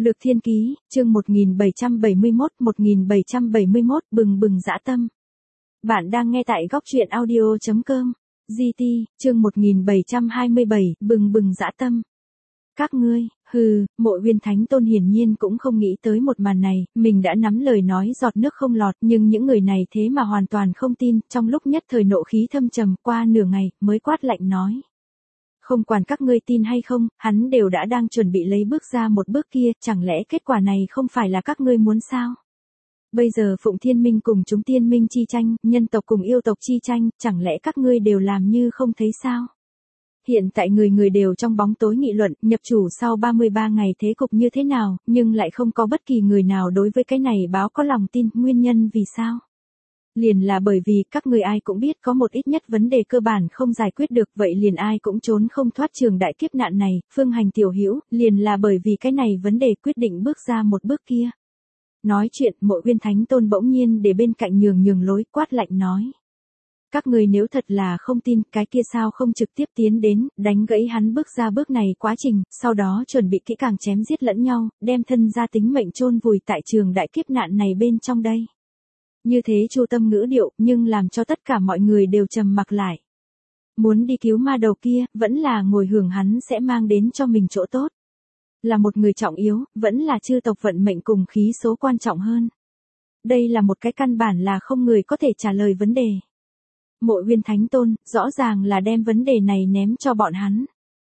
Lược Thiên Ký, chương 1771, bừng bừng dã tâm. Bạn đang nghe tại góc truyện audio.com. GT, chương 1727, bừng bừng dã tâm. Các ngươi, Mộ Uyên Thánh Tôn hiển nhiên cũng không nghĩ tới một màn này, mình đã nắm lời nói giọt nước không lọt, nhưng những người này thế mà hoàn toàn không tin, trong lúc nhất thời nộ khí thâm trầm, qua nửa ngày, mới quát lạnh nói. Không quản các ngươi tin hay không, hắn đều đã đang chuẩn bị lấy bước ra một bước kia, chẳng lẽ kết quả này không phải là các ngươi muốn sao? Bây giờ Phụng Thiên Minh cùng chúng tiên minh chi tranh, nhân tộc cùng yêu tộc chi tranh, chẳng lẽ các ngươi đều làm như không thấy sao? Hiện tại người người đều trong bóng tối nghị luận, nhập chủ sau 33 ngày thế cục như thế nào, nhưng lại không có bất kỳ người nào đối với cái này báo có lòng tin, nguyên nhân vì sao? Liền là bởi vì các người ai cũng biết có một ít nhất vấn đề cơ bản không giải quyết được, vậy liền ai cũng trốn không thoát trường đại kiếp nạn này. Phương Hành tiểu hữu, liền là bởi vì cái này vấn đề quyết định bước ra một bước kia. Nói chuyện, Mộ Uyên Thánh Tôn bỗng nhiên để bên cạnh nhường lối, quát lạnh nói. Các người nếu thật là không tin, cái kia sao không trực tiếp tiến đến, đánh gãy hắn bước ra bước này quá trình, sau đó chuẩn bị kỹ càng chém giết lẫn nhau, đem thân ra tính mệnh chôn vùi tại trường đại kiếp nạn này bên trong đây. Như thế chu tâm ngữ điệu, nhưng làm cho tất cả mọi người đều trầm mặc lại. Muốn đi cứu ma đầu kia, vẫn là ngồi hưởng hắn sẽ mang đến cho mình chỗ tốt. Là một người trọng yếu, vẫn là chư tộc vận mệnh cùng khí số quan trọng hơn. Đây là một cái căn bản là không người có thể trả lời vấn đề. Mộ Uyên Thánh Tôn, rõ ràng là đem vấn đề này ném cho bọn hắn.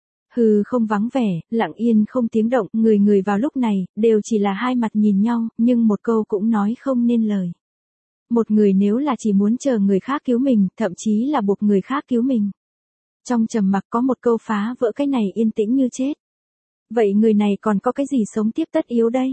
Không vắng vẻ, lặng yên không tiếng động, người vào lúc này, đều chỉ là hai mặt nhìn nhau, nhưng một câu cũng nói không nên lời. Một người nếu là chỉ muốn chờ người khác cứu mình, thậm chí là buộc người khác cứu mình. Trong trầm mặc có một câu phá vỡ cái này yên tĩnh như chết. Vậy người này còn có cái gì sống tiếp tất yếu đây?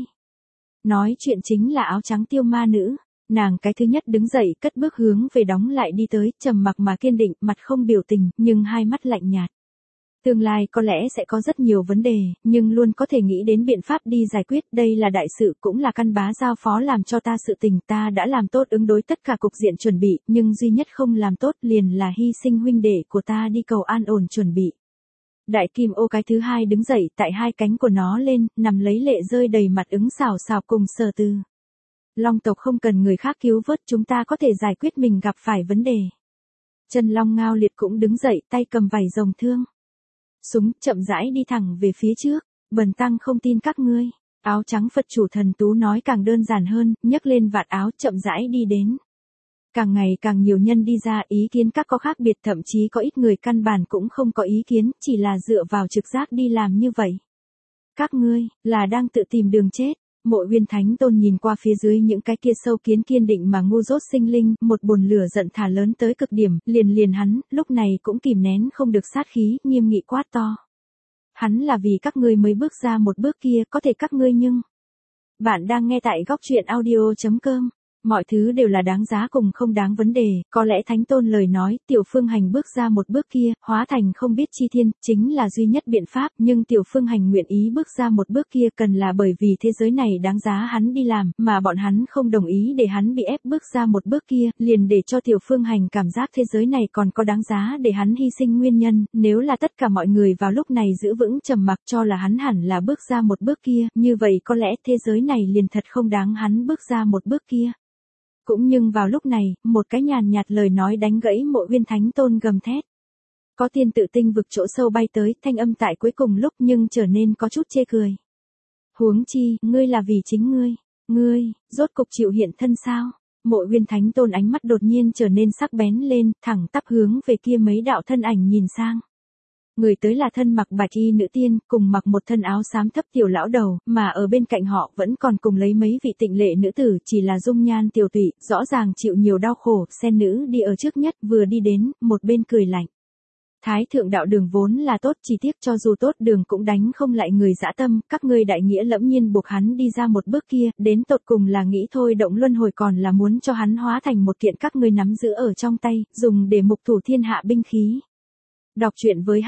Nói chuyện chính là áo trắng tiêu ma nữ. Nàng cái thứ nhất đứng dậy, cất bước hướng về đóng lại đi tới, trầm mặc mà kiên định, mặt không biểu tình, nhưng hai mắt lạnh nhạt. Tương lai có lẽ sẽ có rất nhiều vấn đề, nhưng luôn có thể nghĩ đến biện pháp đi giải quyết, đây là đại sự cũng là căn bá giao phó làm cho ta sự tình, ta đã làm tốt ứng đối tất cả cục diện chuẩn bị, nhưng duy nhất không làm tốt liền là hy sinh huynh đệ của ta đi cầu an ổn chuẩn bị. Đại kim ô cái thứ hai đứng dậy, tại hai cánh của nó lên, nằm lấy lệ rơi đầy mặt ứng xào cùng Sở Từ. Long tộc không cần người khác cứu vớt, chúng ta có thể giải quyết mình gặp phải vấn đề. Chân Long Ngao Liệt cũng đứng dậy, tay cầm vảy rồng thương. Súng, chậm rãi đi thẳng về phía trước, bần tăng không tin các ngươi. Áo trắng Phật chủ thần tú nói càng đơn giản hơn, nhấc lên vạt áo chậm rãi đi đến. Càng ngày càng nhiều nhân đi ra, ý kiến các có khác biệt, thậm chí có ít người căn bản cũng không có ý kiến, chỉ là dựa vào trực giác đi làm như vậy. Các ngươi, là đang tự tìm đường chết. Mộ Uyên Thánh Tôn nhìn qua phía dưới những cái kia sâu kiến kiên định mà ngu dốt sinh linh, một bồn lửa giận thả lớn tới cực điểm, liền hắn, lúc này cũng kìm nén không được sát khí, nghiêm nghị quát to. Hắn là vì các ngươi mới bước ra một bước kia, có thể các ngươi nhưng... Bạn đang nghe tại góc truyện audio.com. Mọi thứ đều là đáng giá cùng không đáng vấn đề, có lẽ Thánh Tôn lời nói, Tiểu Phương Hành bước ra một bước kia, hóa thành không biết chi thiên, chính là duy nhất biện pháp, nhưng Tiểu Phương Hành nguyện ý bước ra một bước kia cần là bởi vì thế giới này đáng giá hắn đi làm, mà bọn hắn không đồng ý để hắn bị ép bước ra một bước kia, liền để cho Tiểu Phương Hành cảm giác thế giới này còn có đáng giá để hắn hy sinh nguyên nhân, nếu là tất cả mọi người vào lúc này giữ vững trầm mặc cho là hắn hẳn là bước ra một bước kia, như vậy có lẽ thế giới này liền thật không đáng hắn bước ra một bước kia. Cũng nhưng vào lúc này, một cái nhàn nhạt lời nói đánh gãy Mộ Uyên Thánh Tôn gầm thét. Có tiên tự tinh vực chỗ sâu bay tới, thanh âm tại cuối cùng lúc nhưng trở nên có chút chê cười. Huống chi, ngươi là vì chính ngươi, rốt cục chịu hiện thân sao? Mộ Uyên Thánh Tôn ánh mắt đột nhiên trở nên sắc bén lên, thẳng tắp hướng về kia mấy đạo thân ảnh nhìn sang. Người tới là thân mặc bạch y nữ tiên, cùng mặc một thân áo xám thấp tiểu lão đầu, mà ở bên cạnh họ vẫn còn cùng lấy mấy vị tịnh lệ nữ tử, chỉ là dung nhan tiểu tụy, rõ ràng chịu nhiều đau khổ, sen nữ đi ở trước nhất, vừa đi đến, một bên cười lạnh. Thái thượng đạo đường vốn là tốt, chỉ tiếc cho dù tốt đường cũng đánh không lại người dã tâm, các ngươi đại nghĩa lẫm nhiên buộc hắn đi ra một bước kia, đến tột cùng là nghĩ thôi động luân hồi còn là muốn cho hắn hóa thành một kiện các ngươi nắm giữ ở trong tay, dùng để mục thủ thiên hạ binh khí. Đọc truyện với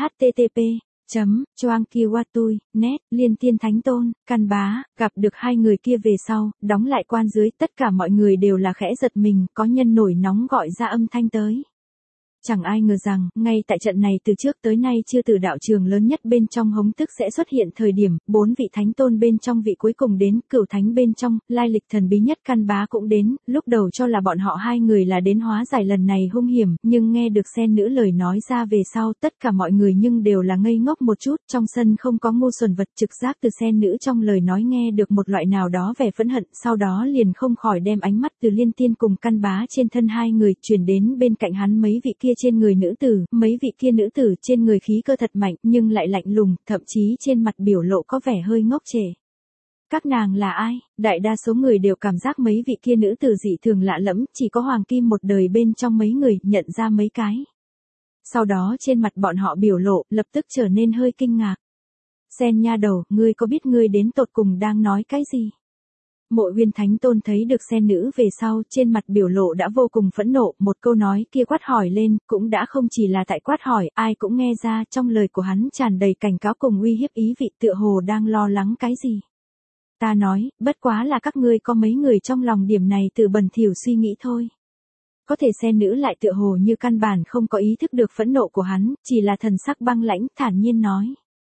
http://choangkiwatui.net, Liên Tiên Thánh Tôn, Căn Bá, gặp được hai người kia về sau, đóng lại quan dưới, tất cả mọi người đều là khẽ giật mình, có nhân nổi nóng gọi ra âm thanh tới. Chẳng ai ngờ rằng, ngay tại trận này từ trước tới nay chưa từ đạo trường lớn nhất bên trong hống tức sẽ xuất hiện thời điểm, 4 vị thánh tôn bên trong vị cuối cùng đến, cửu thánh bên trong, lai lịch thần bí nhất Căn Bá cũng đến, lúc đầu cho là bọn họ hai người là đến hóa giải lần này hung hiểm, nhưng nghe được sen nữ lời nói ra về sau, tất cả mọi người nhưng đều là ngây ngốc một chút, trong sân không có ngu xuẩn vật, trực giác từ sen nữ trong lời nói nghe được một loại nào đó vẻ phẫn hận, sau đó liền không khỏi đem ánh mắt từ Liên Tiên cùng Căn Bá trên thân hai người chuyển đến bên cạnh hắn mấy vị kia trên người nữ tử, mấy vị kia nữ tử trên người khí cơ thật mạnh nhưng lại lạnh lùng, thậm chí trên mặt biểu lộ có vẻ hơi ngốc trệ. Các nàng là ai? Đại đa số người đều cảm giác mấy vị kia nữ tử dị thường lạ lẫm, chỉ có Hoàng Kim một đời bên trong mấy người nhận ra mấy cái. Sau đó trên mặt bọn họ biểu lộ lập tức trở nên hơi kinh ngạc. Sen nha đầu, ngươi có biết ngươi đến tột cùng đang nói cái gì? Mộ Uyên Thánh Tôn thấy được sen nữ về sau, trên mặt biểu lộ đã vô cùng phẫn nộ, một câu nói kia quát hỏi lên, cũng đã không chỉ là tại quát hỏi, ai cũng nghe ra trong lời của hắn tràn đầy cảnh cáo cùng uy hiếp ý vị, tựa hồ đang lo lắng cái gì. Ta nói, bất quá là các ngươi có mấy người trong lòng điểm này tự bẩn thỉu suy nghĩ thôi. Có thể sen nữ lại tựa hồ như căn bản không có ý thức được phẫn nộ của hắn, chỉ là thần sắc băng lãnh, thản nhiên nói.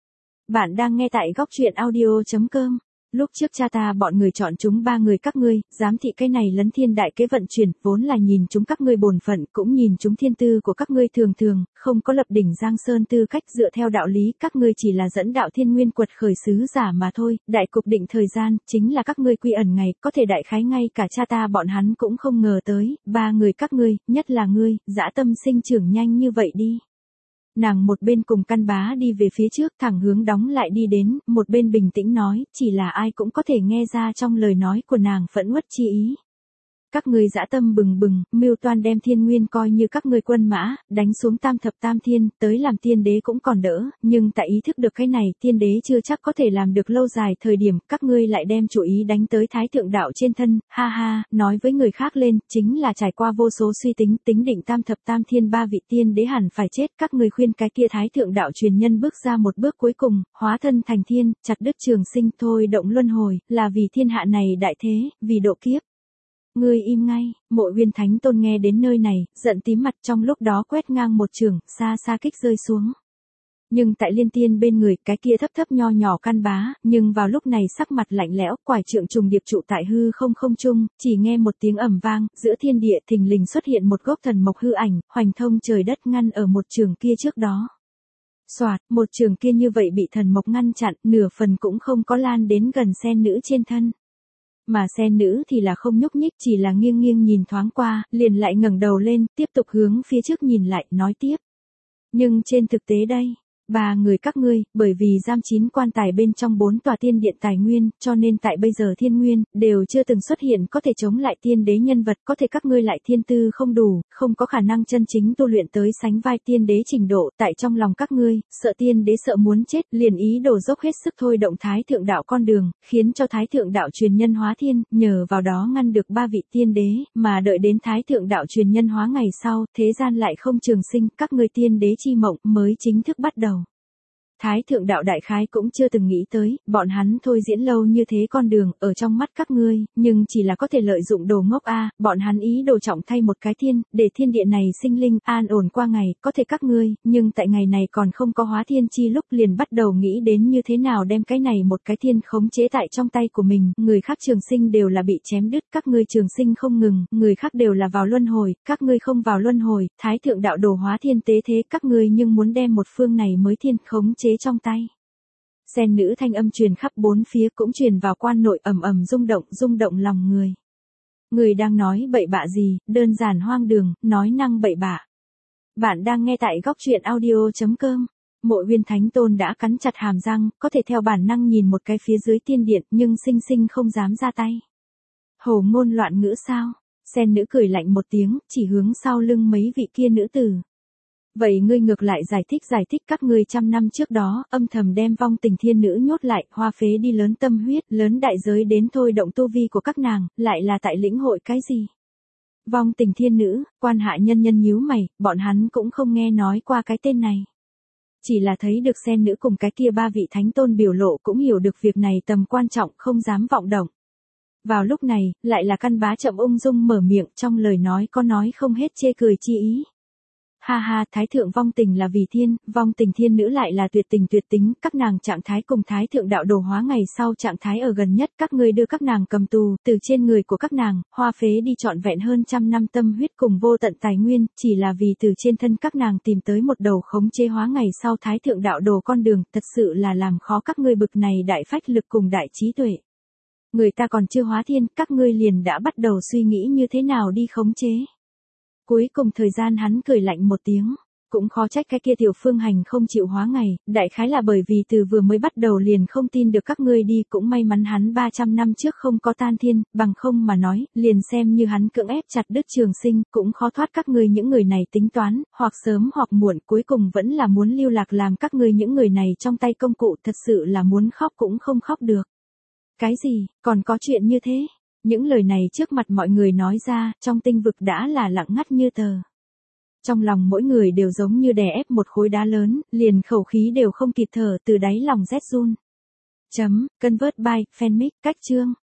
Bạn đang nghe tại góc truyện audio.com. Lúc trước cha ta bọn người chọn chúng 3 người các ngươi, giám thị cái này lấn thiên đại kế vận chuyển, vốn là nhìn chúng các ngươi bổn phận, cũng nhìn chúng thiên tư của các ngươi thường thường, không có lập đỉnh Giang Sơn tư cách, dựa theo đạo lý, các ngươi chỉ là dẫn đạo thiên nguyên quật khởi sứ giả mà thôi, đại cục định thời gian, chính là các ngươi quy ẩn ngày, có thể đại khái ngay cả cha ta bọn hắn cũng không ngờ tới, 3 người các ngươi, nhất là ngươi, dã tâm sinh trưởng nhanh như vậy đi. Nàng một bên cùng Căn Bá đi về phía trước thẳng hướng đóng lại đi đến, một bên bình tĩnh nói, chỉ là ai cũng có thể nghe ra trong lời nói của nàng phẫn uất chi ý. Các ngươi dã tâm bừng bừng, mưu toan đem thiên nguyên coi như các ngươi quân mã, đánh xuống tam thập tam thiên, tới làm tiên đế cũng còn đỡ, nhưng tại ý thức được cái này, tiên đế chưa chắc có thể làm được lâu dài thời điểm, các ngươi lại đem chủ ý đánh tới thái thượng đạo trên thân, ha ha, nói với người khác lên, chính là trải qua vô số suy tính, tính định tam thập tam thiên 3 vị tiên đế hẳn phải chết, các ngươi khuyên cái kia thái thượng đạo truyền nhân bước ra một bước cuối cùng, hóa thân thành thiên, chặt đứt trường sinh thôi động luân hồi, là vì thiên hạ này đại thế, vì độ kiếp. Ngươi im ngay, Mộ Uyên Thánh Tôn nghe đến nơi này, giận tím mặt trong lúc đó quét ngang một trường, xa xa kích rơi xuống. Nhưng tại Liên Tiên bên người, cái kia thấp thấp nho nhỏ Căn Bá, nhưng vào lúc này sắc mặt lạnh lẽo, quải trượng trùng điệp trụ tại hư không không trung, chỉ nghe một tiếng ầm vang, giữa thiên địa thình lình xuất hiện một gốc thần mộc hư ảnh, hoành thông trời đất ngăn ở một trường kia trước đó. Soạt, một trường kia như vậy bị thần mộc ngăn chặn, nửa phần cũng không có lan đến gần sen nữ trên thân. Mà sen nữ thì là không nhúc nhích, chỉ là nghiêng nghiêng nhìn thoáng qua, liền lại ngẩng đầu lên, tiếp tục hướng phía trước nhìn lại, nói tiếp. Nhưng trên thực tế đây, 3 người các ngươi, bởi vì giam 9 quan tài bên trong 4 tòa tiên điện tài nguyên, cho nên tại bây giờ thiên nguyên, đều chưa từng xuất hiện có thể chống lại tiên đế nhân vật, có thể các ngươi lại thiên tư không đủ, không có khả năng chân chính tu luyện tới sánh vai tiên đế trình độ, tại trong lòng các ngươi, sợ tiên đế sợ muốn chết, liền ý đồ dốc hết sức thôi động thái thượng đạo con đường, khiến cho thái thượng đạo truyền nhân hóa thiên, nhờ vào đó ngăn được 3 vị tiên đế, mà đợi đến thái thượng đạo truyền nhân hóa ngày sau, thế gian lại không trường sinh, các ngươi tiên đế chi mộng mới chính thức bắt đầu. Thái thượng đạo đại khái cũng chưa từng nghĩ tới, bọn hắn thôi diễn lâu như thế con đường, ở trong mắt các ngươi, nhưng chỉ là có thể lợi dụng đồ ngốc a, bọn hắn ý đồ trọng thay một cái thiên, để thiên địa này sinh linh, an ổn qua ngày, có thể các ngươi, nhưng tại ngày này còn không có hóa thiên chi lúc liền bắt đầu nghĩ đến như thế nào đem cái này một cái thiên khống chế tại trong tay của mình, người khác trường sinh đều là bị chém đứt, các ngươi trường sinh không ngừng, người khác đều là vào luân hồi, các ngươi không vào luân hồi, thái thượng đạo đồ hóa thiên tế thế, các ngươi nhưng muốn đem một phương này mới thiên khống chế trong tay. Sen nữ thanh âm truyền khắp bốn phía cũng truyền vào quan nội ầm ầm rung động lòng người. Người đang nói bậy bạ gì, đơn giản hoang đường, nói năng bậy bạ. Bạn đang nghe tại góc truyện audio.com. Mộ Uyên Thánh Tôn đã cắn chặt hàm răng, có thể theo bản năng nhìn một cái phía dưới tiên điện nhưng sinh sinh không dám ra tay. Hồ ngôn loạn ngữ sao? Sen nữ cười lạnh một tiếng, chỉ hướng sau lưng mấy vị kia nữ tử. Vậy ngươi ngược lại giải thích các ngươi 100 năm trước đó, âm thầm đem vong tình thiên nữ nhốt lại, hoa phế đi lớn tâm huyết, lớn đại giới đến thôi động tu vi của các nàng, lại là tại lĩnh hội cái gì? Vong tình thiên nữ, quan hạ nhân nhíu mày, bọn hắn cũng không nghe nói qua cái tên này. Chỉ là thấy được sen nữ cùng cái kia 3 vị thánh tôn biểu lộ cũng hiểu được việc này tầm quan trọng, không dám vọng động. Vào lúc này, lại là Căn Bá chậm ung dung mở miệng, trong lời nói có nói không hết chê cười chi ý. Ha ha, thái thượng vong tình là vì thiên, vong tình thiên nữ lại là tuyệt tình tuyệt tính, các nàng trạng thái cùng thái thượng đạo đồ hóa ngày sau trạng thái ở gần nhất, các ngươi đưa các nàng cầm tù, từ trên người của các nàng, hoa phế đi trọn vẹn hơn trăm năm tâm huyết cùng vô tận tài nguyên, chỉ là vì từ trên thân các nàng tìm tới một đầu khống chế hóa ngày sau thái thượng đạo đồ con đường, thật sự là làm khó các ngươi bực này đại phách lực cùng đại trí tuệ. Người ta còn chưa hóa thiên, các ngươi liền đã bắt đầu suy nghĩ như thế nào đi khống chế. Cuối cùng thời gian hắn cười lạnh một tiếng, cũng khó trách cái kia tiểu phương hành không chịu hóa ngày, đại khái là bởi vì từ vừa mới bắt đầu liền không tin được các ngươi đi, cũng may mắn hắn 300 năm trước không có tan thiên, bằng không mà nói, liền xem như hắn cưỡng ép chặt đứt trường sinh, cũng khó thoát các ngươi những người này tính toán, hoặc sớm hoặc muộn cuối cùng vẫn là muốn lưu lạc làm các ngươi những người này trong tay công cụ, thật sự là muốn khóc cũng không khóc được. Cái gì, còn có chuyện như thế? Những lời này trước mặt mọi người nói ra, trong tinh vực đã là lặng ngắt như tờ. Trong lòng mỗi người đều giống như đè ép một khối đá lớn, liền khẩu khí đều không kịp thở, từ đáy lòng rét run. Convert by, fanmic, cách chương.